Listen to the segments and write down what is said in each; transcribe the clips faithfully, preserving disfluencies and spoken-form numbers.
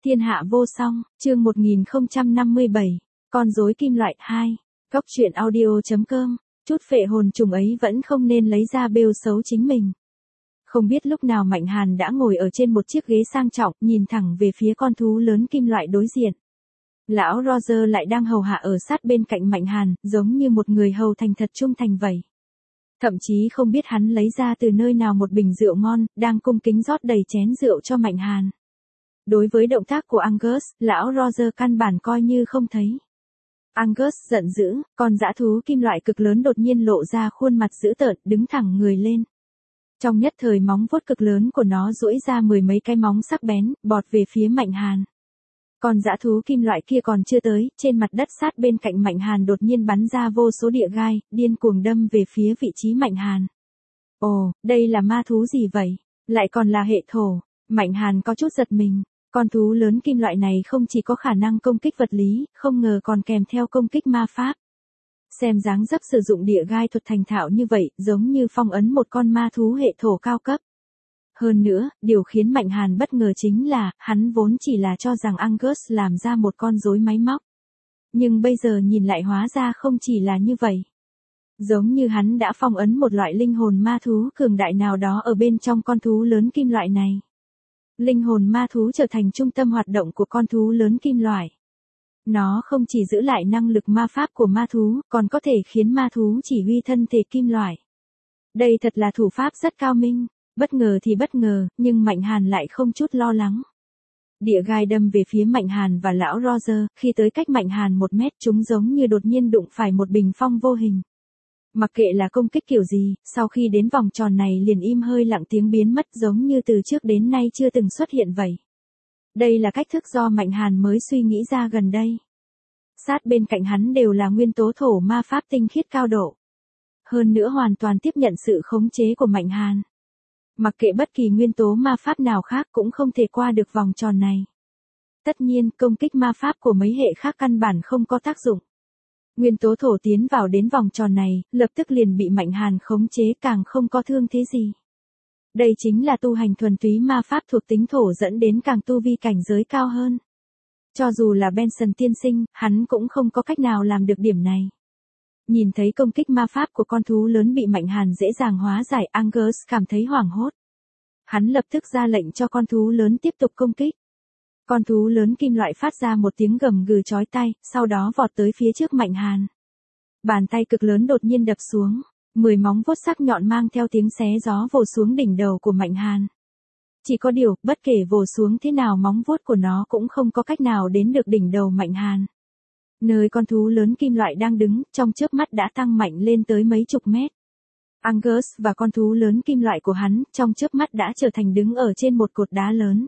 Thiên hạ vô song, chương một nghìn không trăm năm mươi bảy, con rối kim loại hai, Cóc truyện audio.com, chút phệ hồn trùng ấy vẫn không nên lấy ra bêu xấu chính mình. Không biết lúc nào Mạnh Hàn đã ngồi ở trên một chiếc ghế sang trọng, nhìn thẳng về phía con thú lớn kim loại đối diện. Lão Roger lại đang hầu hạ ở sát bên cạnh Mạnh Hàn, giống như một người hầu thành thật trung thành vậy. Thậm chí không biết hắn lấy ra từ nơi nào một bình rượu ngon, đang cung kính rót đầy chén rượu cho Mạnh Hàn. Đối với động tác của Angus, lão Roger căn bản coi như không thấy. Angus giận dữ, con dã thú kim loại cực lớn đột nhiên lộ ra khuôn mặt dữ tợn, đứng thẳng người lên. Trong nhất thời móng vuốt cực lớn của nó duỗi ra mười mấy cái móng sắc bén, bọt về phía Mạnh Hàn. Con dã thú kim loại kia còn chưa tới, trên mặt đất sát bên cạnh Mạnh Hàn đột nhiên bắn ra vô số địa gai, điên cuồng đâm về phía vị trí Mạnh Hàn. Ồ, đây là ma thú gì vậy? Lại còn là hệ thổ. Mạnh Hàn có chút giật mình. Con thú lớn kim loại này không chỉ có khả năng công kích vật lý, không ngờ còn kèm theo công kích ma pháp. Xem dáng dấp sử dụng địa gai thuật thành thạo như vậy, giống như phong ấn một con ma thú hệ thổ cao cấp. Hơn nữa, điều khiến Mạnh Hàn bất ngờ chính là, hắn vốn chỉ là cho rằng Angus làm ra một con rối máy móc. Nhưng bây giờ nhìn lại hóa ra không chỉ là như vậy. Giống như hắn đã phong ấn một loại linh hồn ma thú cường đại nào đó ở bên trong con thú lớn kim loại này. Linh hồn ma thú trở thành trung tâm hoạt động của con thú lớn kim loại. Nó không chỉ giữ lại năng lực ma pháp của ma thú, còn có thể khiến ma thú chỉ huy thân thể kim loại. Đây thật là thủ pháp rất cao minh. Bất ngờ thì bất ngờ, nhưng Mạnh Hàn lại không chút lo lắng. Địa gai đâm về phía Mạnh Hàn và lão Roger, khi tới cách Mạnh Hàn một mét chúng giống như đột nhiên đụng phải một bình phong vô hình. Mặc kệ là công kích kiểu gì, sau khi đến vòng tròn này liền im hơi lặng tiếng biến mất giống như từ trước đến nay chưa từng xuất hiện vậy. Đây là cách thức do Mạnh Hàn mới suy nghĩ ra gần đây. Sát bên cạnh hắn đều là nguyên tố thổ ma pháp tinh khiết cao độ. Hơn nữa hoàn toàn tiếp nhận sự khống chế của Mạnh Hàn. Mặc kệ bất kỳ nguyên tố ma pháp nào khác cũng không thể qua được vòng tròn này. Tất nhiên, công kích ma pháp của mấy hệ khác căn bản không có tác dụng. Nguyên tố thổ tiến vào đến vòng tròn này, lập tức liền bị Mạnh Hàn khống chế càng không có thương thế gì. Đây chính là tu hành thuần túy ma pháp thuộc tính thổ dẫn đến càng tu vi cảnh giới cao hơn. Cho dù là Benson tiên sinh, hắn cũng không có cách nào làm được điểm này. Nhìn thấy công kích ma pháp của con thú lớn bị Mạnh Hàn dễ dàng hóa giải, Angus cảm thấy hoảng hốt. Hắn lập tức ra lệnh cho con thú lớn tiếp tục công kích. Con thú lớn kim loại phát ra một tiếng gầm gừ chói tai, sau đó vọt tới phía trước Mạnh Hàn. Bàn tay cực lớn đột nhiên đập xuống, mười móng vuốt sắc nhọn mang theo tiếng xé gió vồ xuống đỉnh đầu của Mạnh Hàn. Chỉ có điều, bất kể vồ xuống thế nào móng vuốt của nó cũng không có cách nào đến được đỉnh đầu Mạnh Hàn. Nơi con thú lớn kim loại đang đứng, trong chớp mắt đã tăng mạnh lên tới mấy chục mét. Angus và con thú lớn kim loại của hắn, trong chớp mắt đã trở thành đứng ở trên một cột đá lớn.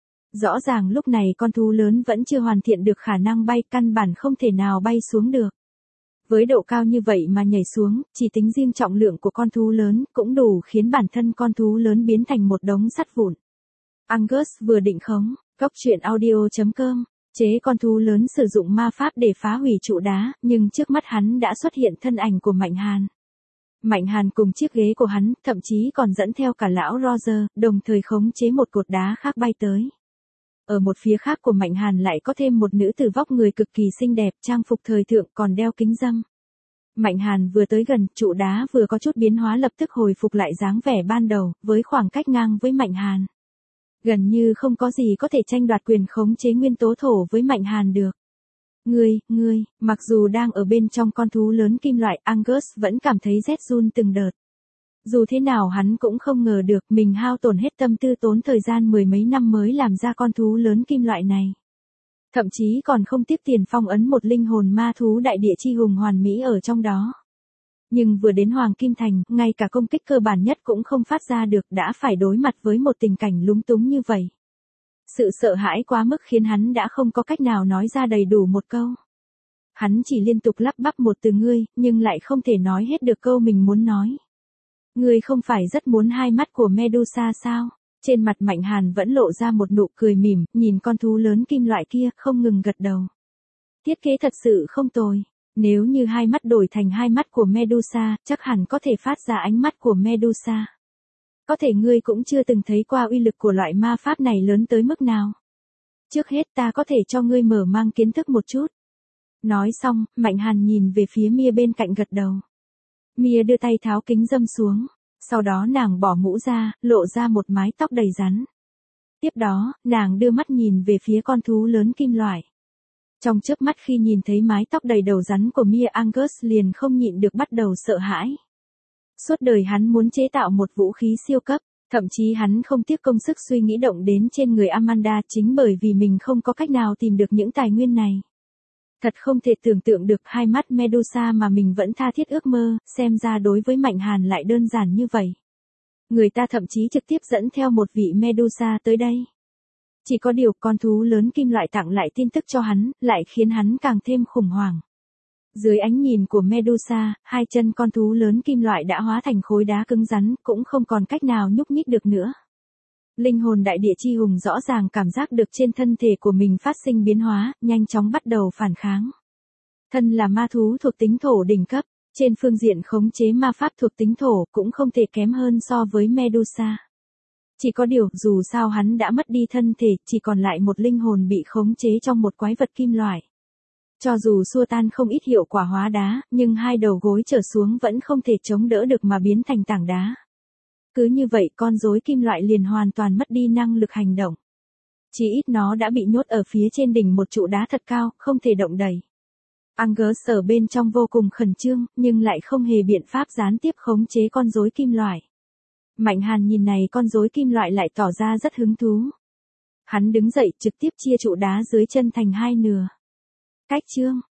Rõ ràng lúc này con thú lớn vẫn chưa hoàn thiện được khả năng bay, căn bản không thể nào bay xuống được. Với độ cao như vậy mà nhảy xuống, chỉ tính riêng trọng lượng của con thú lớn cũng đủ khiến bản thân con thú lớn biến thành một đống sắt vụn. Angus vừa định khống, Cóc truyện audio.com. Chế con thú lớn sử dụng ma pháp để phá hủy trụ đá, nhưng trước mắt hắn đã xuất hiện thân ảnh của Mạnh Hàn. Mạnh Hàn cùng chiếc ghế của hắn, thậm chí còn dẫn theo cả lão Roger, đồng thời khống chế một cột đá khác bay tới. Ở một phía khác của Mạnh Hàn lại có thêm một nữ tử vóc người cực kỳ xinh đẹp, trang phục thời thượng còn đeo kính râm. Mạnh Hàn vừa tới gần, trụ đá vừa có chút biến hóa lập tức hồi phục lại dáng vẻ ban đầu, với khoảng cách ngang với Mạnh Hàn. Gần như không có gì có thể tranh đoạt quyền khống chế nguyên tố thổ với Mạnh Hàn được. Ngươi, ngươi, mặc dù đang ở bên trong con thú lớn kim loại, Angus vẫn cảm thấy rét run từng đợt. Dù thế nào hắn cũng không ngờ được mình hao tổn hết tâm tư tốn thời gian mười mấy năm mới làm ra con thú lớn kim loại này. Thậm chí còn không tiếc tiền phong ấn một linh hồn ma thú đại địa chi hùng hoàn mỹ ở trong đó. Nhưng vừa đến Hoàng Kim Thành, ngay cả công kích cơ bản nhất cũng không phát ra được, đã phải đối mặt với một tình cảnh lúng túng như vậy. Sự sợ hãi quá mức khiến hắn đã không có cách nào nói ra đầy đủ một câu. Hắn chỉ liên tục lắp bắp một từ ngươi, nhưng lại không thể nói hết được câu mình muốn nói. Ngươi không phải rất muốn hai mắt của Medusa sao? Trên mặt Mạnh Hàn vẫn lộ ra một nụ cười mỉm, nhìn con thú lớn kim loại kia, không ngừng gật đầu. Thiết kế thật sự không tồi. Nếu như hai mắt đổi thành hai mắt của Medusa, chắc hẳn có thể phát ra ánh mắt của Medusa. Có thể ngươi cũng chưa từng thấy qua uy lực của loại ma pháp này lớn tới mức nào. Trước hết ta có thể cho ngươi mở mang kiến thức một chút. Nói xong, Mạnh Hàn nhìn về phía Mia bên cạnh gật đầu. Mia đưa tay tháo kính râm xuống. Sau đó nàng bỏ mũ ra, lộ ra một mái tóc đầy rắn. Tiếp đó, nàng đưa mắt nhìn về phía con thú lớn kim loại. Trong chớp mắt khi nhìn thấy mái tóc đầy đầu rắn của Mia, Angus liền không nhịn được bắt đầu sợ hãi. Suốt đời hắn muốn chế tạo một vũ khí siêu cấp, thậm chí hắn không tiếc công sức suy nghĩ động đến trên người Amanda chính bởi vì mình không có cách nào tìm được những tài nguyên này. Thật không thể tưởng tượng được hai mắt Medusa mà mình vẫn tha thiết ước mơ, xem ra đối với Mạnh Hàn lại đơn giản như vậy. Người ta thậm chí trực tiếp dẫn theo một vị Medusa tới đây. Chỉ có điều con thú lớn kim loại tặng lại tin tức cho hắn, lại khiến hắn càng thêm khủng hoảng. Dưới ánh nhìn của Medusa, hai chân con thú lớn kim loại đã hóa thành khối đá cứng rắn, cũng không còn cách nào nhúc nhích được nữa. Linh hồn đại địa chi hùng rõ ràng cảm giác được trên thân thể của mình phát sinh biến hóa, nhanh chóng bắt đầu phản kháng. Thân là ma thú thuộc tính thổ đỉnh cấp, trên phương diện khống chế ma pháp thuộc tính thổ cũng không thể kém hơn so với Medusa. Chỉ có điều, dù sao hắn đã mất đi thân thể, chỉ còn lại một linh hồn bị khống chế trong một quái vật kim loại. Cho dù xua tan không ít hiệu quả hóa đá, nhưng hai đầu gối trở xuống vẫn không thể chống đỡ được mà biến thành tảng đá. Cứ như vậy con rối kim loại liền hoàn toàn mất đi năng lực hành động. Chỉ ít nó đã bị nhốt ở phía trên đỉnh một trụ đá thật cao, không thể động đậy. Angus ở bên trong vô cùng khẩn trương, nhưng lại không hề biện pháp gián tiếp khống chế con rối kim loại. Mạnh Hàn nhìn này con rối kim loại lại tỏ ra rất hứng thú. Hắn đứng dậy trực tiếp chia trụ đá dưới chân thành hai nửa. Cách chương